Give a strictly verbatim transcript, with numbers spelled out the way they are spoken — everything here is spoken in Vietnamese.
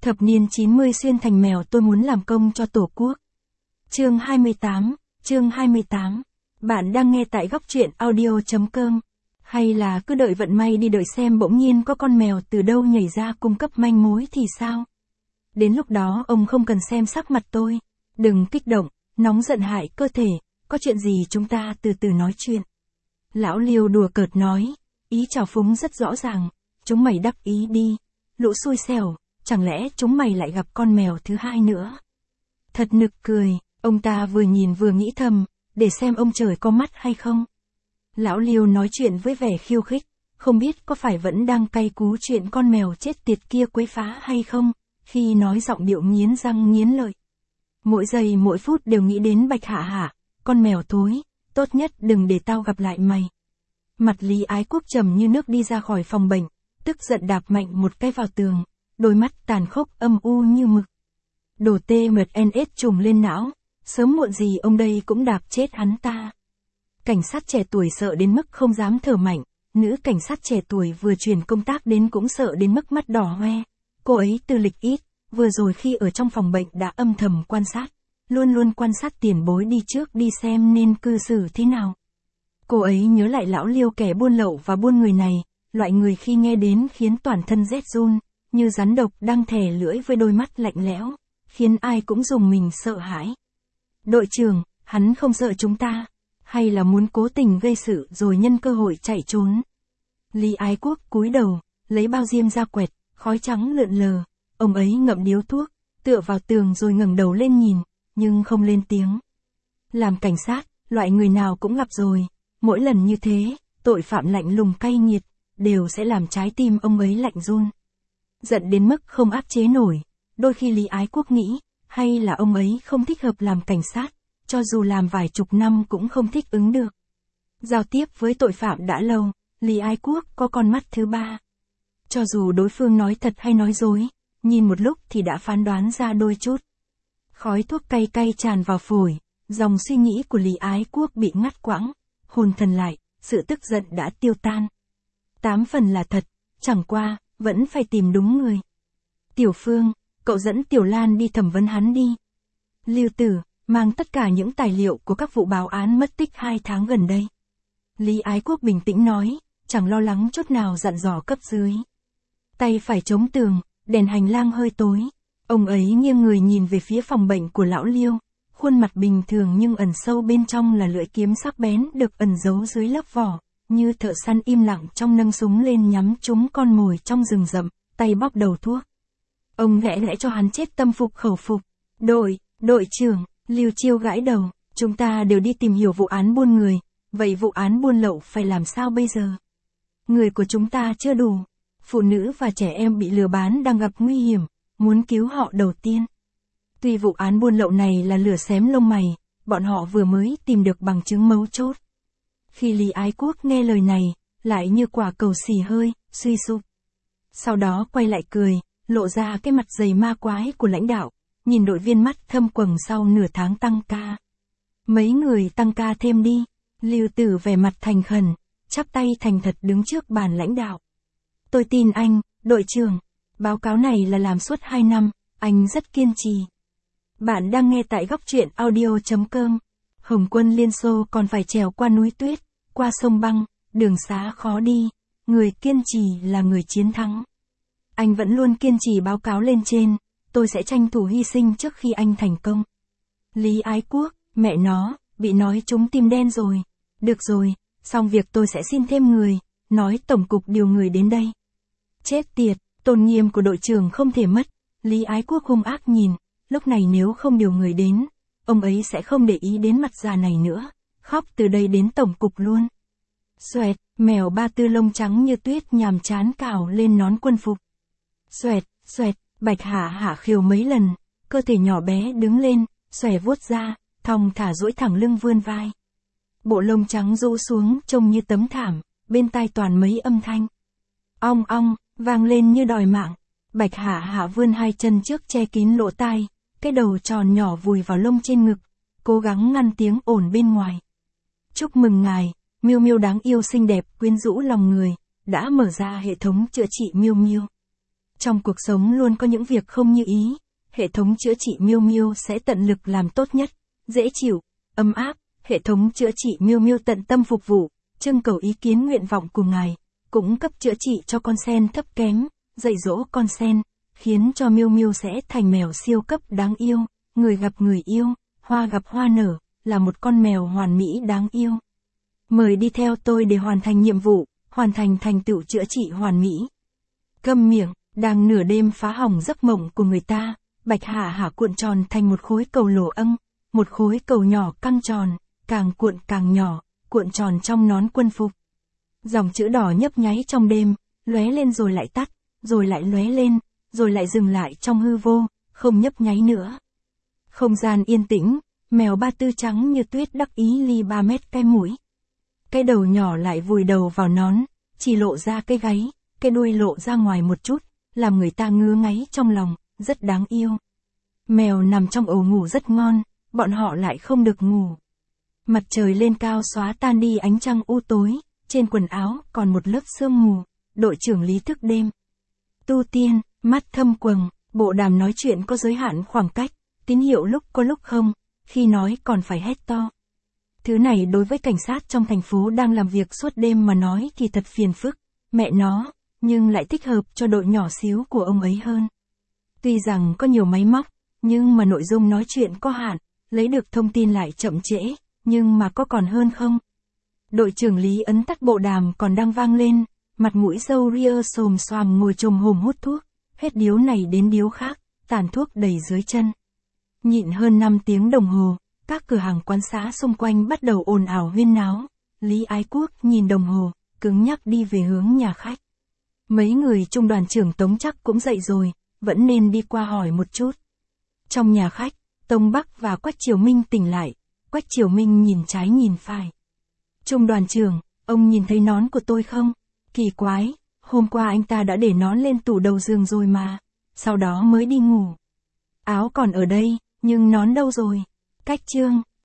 Thập niên chín mươi xuyên thành mèo tôi muốn làm công cho Tổ quốc. Chương hai mươi tám, chương hai mươi tám. Bạn đang nghe tại góc truyện audio chấm com. Hay là cứ đợi vận may đi đợi xem bỗng nhiên có con mèo từ đâu nhảy ra cung cấp manh mối thì sao? Đến lúc đó ông không cần xem sắc mặt tôi. Đừng kích động, nóng giận hại cơ thể, có chuyện gì chúng ta từ từ nói chuyện. Lão Liêu đùa cợt nói, ý chào phúng rất rõ ràng, chúng mày đắc ý đi, lũ xui xẻo, chẳng lẽ chúng mày lại gặp con mèo thứ hai nữa? Thật nực cười, ông ta vừa nhìn vừa nghĩ thầm, để xem ông trời có mắt hay không. Lão Liêu nói chuyện với vẻ khiêu khích, không biết có phải vẫn đang cay cú chuyện con mèo chết tiệt kia quấy phá hay không, khi nói giọng điệu nghiến răng nghiến lợi. Mỗi giây mỗi phút đều nghĩ đến Bạch Hạ Hạ, con mèo thối, tốt nhất đừng để tao gặp lại mày. Mặt Lý Ái Quốc trầm như nước đi ra khỏi phòng bệnh, tức giận đạp mạnh một cái vào tường, đôi mắt tàn khốc âm u như mực. Đồ tê mệt en ét trùng lên não, sớm muộn gì ông đây cũng đạp chết hắn ta. Cảnh sát trẻ tuổi sợ đến mức không dám thở mạnh, nữ cảnh sát trẻ tuổi vừa chuyển công tác đến cũng sợ đến mức mắt đỏ hoe. Cô ấy tư lịch ít, vừa rồi khi ở trong phòng bệnh đã âm thầm quan sát, luôn luôn quan sát tiền bối đi trước đi xem nên cư xử thế nào. Cô ấy nhớ lại lão Liêu kẻ buôn lậu và buôn người này, loại người khi nghe đến khiến toàn thân rét run, như rắn độc đang thè lưỡi với đôi mắt lạnh lẽo, khiến ai cũng rùng mình sợ hãi. Đội trưởng, hắn không sợ chúng ta, hay là muốn cố tình gây sự rồi nhân cơ hội chạy trốn? Lý Ái Quốc cúi đầu, lấy bao diêm ra quẹt, khói trắng lượn lờ, ông ấy ngậm điếu thuốc, tựa vào tường rồi ngẩng đầu lên nhìn, nhưng không lên tiếng. Làm cảnh sát, loại người nào cũng gặp rồi, mỗi lần như thế, tội phạm lạnh lùng cay nghiệt, đều sẽ làm trái tim ông ấy lạnh run. Giận đến mức không áp chế nổi, đôi khi Lý Ái Quốc nghĩ, hay là ông ấy không thích hợp làm cảnh sát, cho dù làm vài chục năm cũng không thích ứng được. Giao tiếp với tội phạm đã lâu, Lý Ái Quốc có con mắt thứ ba. Cho dù đối phương nói thật hay nói dối, nhìn một lúc thì đã phán đoán ra đôi chút. Khói thuốc cay cay tràn vào phổi, dòng suy nghĩ của Lý Ái Quốc bị ngắt quãng, hồn thần lại, sự tức giận đã tiêu tan. Tám phần là thật, chẳng qua, vẫn phải tìm đúng người. Tiểu Phương, cậu dẫn Tiểu Lan đi thẩm vấn hắn đi. Lưu Tử, mang tất cả những tài liệu của các vụ báo án mất tích hai tháng gần đây. Lý Ái Quốc bình tĩnh nói, chẳng lo lắng chút nào dặn dò cấp dưới. Tay phải chống tường, đèn hành lang hơi tối. Ông ấy nghiêng người nhìn về phía phòng bệnh của lão Liêu, khuôn mặt bình thường nhưng ẩn sâu bên trong là lưỡi kiếm sắc bén được ẩn giấu dưới lớp vỏ, như thợ săn im lặng trong nâng súng lên nhắm trúng con mồi trong rừng rậm, tay bóp đầu thuốc. Ông lẽ lẽ cho hắn chết tâm phục khẩu phục. Đội, đội trưởng, Lưu Chiêu gãi đầu, chúng ta đều đi tìm hiểu vụ án buôn người, vậy vụ án buôn lậu phải làm sao bây giờ? Người của chúng ta chưa đủ, phụ nữ và trẻ em bị lừa bán đang gặp nguy hiểm, muốn cứu họ đầu tiên. Tuy vụ án buôn lậu này là lửa xém lông mày, bọn họ vừa mới tìm được bằng chứng mấu chốt. Khi Lý Ái Quốc nghe lời này, lại như quả cầu xì hơi, suy sụp. Sau đó quay lại cười, lộ ra cái mặt dày ma quái của lãnh đạo, nhìn đội viên mắt thâm quầng sau nửa tháng tăng ca. Mấy người tăng ca thêm đi, Lưu Tử vẻ mặt thành khẩn, chắp tay thành thật đứng trước bàn lãnh đạo. Tôi tin anh, đội trưởng, báo cáo này là làm suốt hai năm, anh rất kiên trì. Bạn đang nghe tại góc truyện audio chấm com. Hồng quân Liên Xô còn phải trèo qua núi tuyết, qua sông băng, đường xá khó đi, người kiên trì là người chiến thắng. Anh vẫn luôn kiên trì báo cáo lên trên, tôi sẽ tranh thủ hy sinh trước khi anh thành công. Lý Ái Quốc, mẹ nó, bị nói trúng tim đen rồi. Được rồi, xong việc tôi sẽ xin thêm người, nói tổng cục điều người đến đây. Chết tiệt, tôn nghiêm của đội trưởng không thể mất. Lý Ái Quốc hung ác nhìn, lúc này nếu không điều người đến, ông ấy sẽ không để ý đến mặt già này nữa, khóc từ đây đến tổng cục luôn. Xoẹt, mèo ba tư lông trắng như tuyết nhàm chán cào lên nón quân phục. Xoẹt, xoẹt, Bạch Hạ Hạ khiêu mấy lần, cơ thể nhỏ bé đứng lên, xòe vuốt ra, thong thả duỗi thẳng lưng vươn vai. Bộ lông trắng rũ xuống trông như tấm thảm, bên tai toàn mấy âm thanh. Ong ong, vang lên như đòi mạng. Bạch Hạ Hạ vươn hai chân trước che kín lỗ tai, cái đầu tròn nhỏ vùi vào lông trên ngực, cố gắng ngăn tiếng ồn bên ngoài. Chúc mừng ngài, Miêu Miêu đáng yêu xinh đẹp quyến rũ lòng người, đã mở ra hệ thống chữa trị Miêu Miêu. Trong cuộc sống luôn có những việc không như ý, hệ thống chữa trị Miu Miu sẽ tận lực làm tốt nhất, dễ chịu, ấm áp, hệ thống chữa trị Miu Miu tận tâm phục vụ, trưng cầu ý kiến nguyện vọng của ngài, cũng cấp chữa trị cho con sen thấp kém, dạy dỗ con sen, khiến cho Miu Miu sẽ thành mèo siêu cấp đáng yêu, người gặp người yêu, hoa gặp hoa nở, là một con mèo hoàn mỹ đáng yêu. Mời đi theo tôi để hoàn thành nhiệm vụ, hoàn thành thành tựu chữa trị hoàn mỹ. Câm miệng, đang nửa đêm phá hỏng giấc mộng của người ta, Bạch Hà Hà cuộn tròn thành một khối cầu lồ âng, một khối cầu nhỏ căng tròn, càng cuộn càng nhỏ, cuộn tròn trong nón quân phục. Dòng chữ đỏ nhấp nháy trong đêm, lóe lên rồi lại tắt, rồi lại lóe lên, rồi lại dừng lại trong hư vô, không nhấp nháy nữa. Không gian yên tĩnh, mèo ba tư trắng như tuyết đắc ý li ba mét cái mũi. Cái đầu nhỏ lại vùi đầu vào nón, chỉ lộ ra cái gáy, cái đuôi lộ ra ngoài một chút, làm người ta ngứa ngáy trong lòng, rất đáng yêu. Mèo nằm trong ổ ngủ rất ngon, bọn họ lại không được ngủ. Mặt trời lên cao xóa tan đi ánh trăng u tối, trên quần áo còn một lớp sương mù, đội trưởng Lý thức đêm. Tu tiên, mắt thâm quầng, bộ đàm nói chuyện có giới hạn khoảng cách, tín hiệu lúc có lúc không, khi nói còn phải hét to. Thứ này đối với cảnh sát trong thành phố đang làm việc suốt đêm mà nói thì thật phiền phức, mẹ nó, nhưng lại thích hợp cho đội nhỏ xíu của ông ấy hơn. Tuy rằng có nhiều máy móc, nhưng mà nội dung nói chuyện có hạn, lấy được thông tin lại chậm trễ, nhưng mà có còn hơn không? Đội trưởng Lý ấn tắt bộ đàm còn đang vang lên, mặt mũi râu ria xồm xoàm ngồi chồm hổm hút thuốc, hết điếu này đến điếu khác, tàn thuốc đầy dưới chân. Nhịn hơn năm tiếng đồng hồ, các cửa hàng quán xá xung quanh bắt đầu ồn ào huyên náo. Lý Ái Quốc nhìn đồng hồ, cứng nhắc đi về hướng nhà khách. Mấy người trung đoàn trưởng Tống chắc cũng dậy rồi, vẫn nên đi qua hỏi một chút. Trong nhà khách, Tông Bắc và Quách Triều Minh tỉnh lại, Quách Triều Minh nhìn trái nhìn phải. Trung đoàn trưởng, ông nhìn thấy nón của tôi không? Kỳ quái, hôm qua anh ta đã để nón lên tủ đầu giường rồi mà, sau đó mới đi ngủ. Áo còn ở đây, nhưng nón đâu rồi? Cách Trương,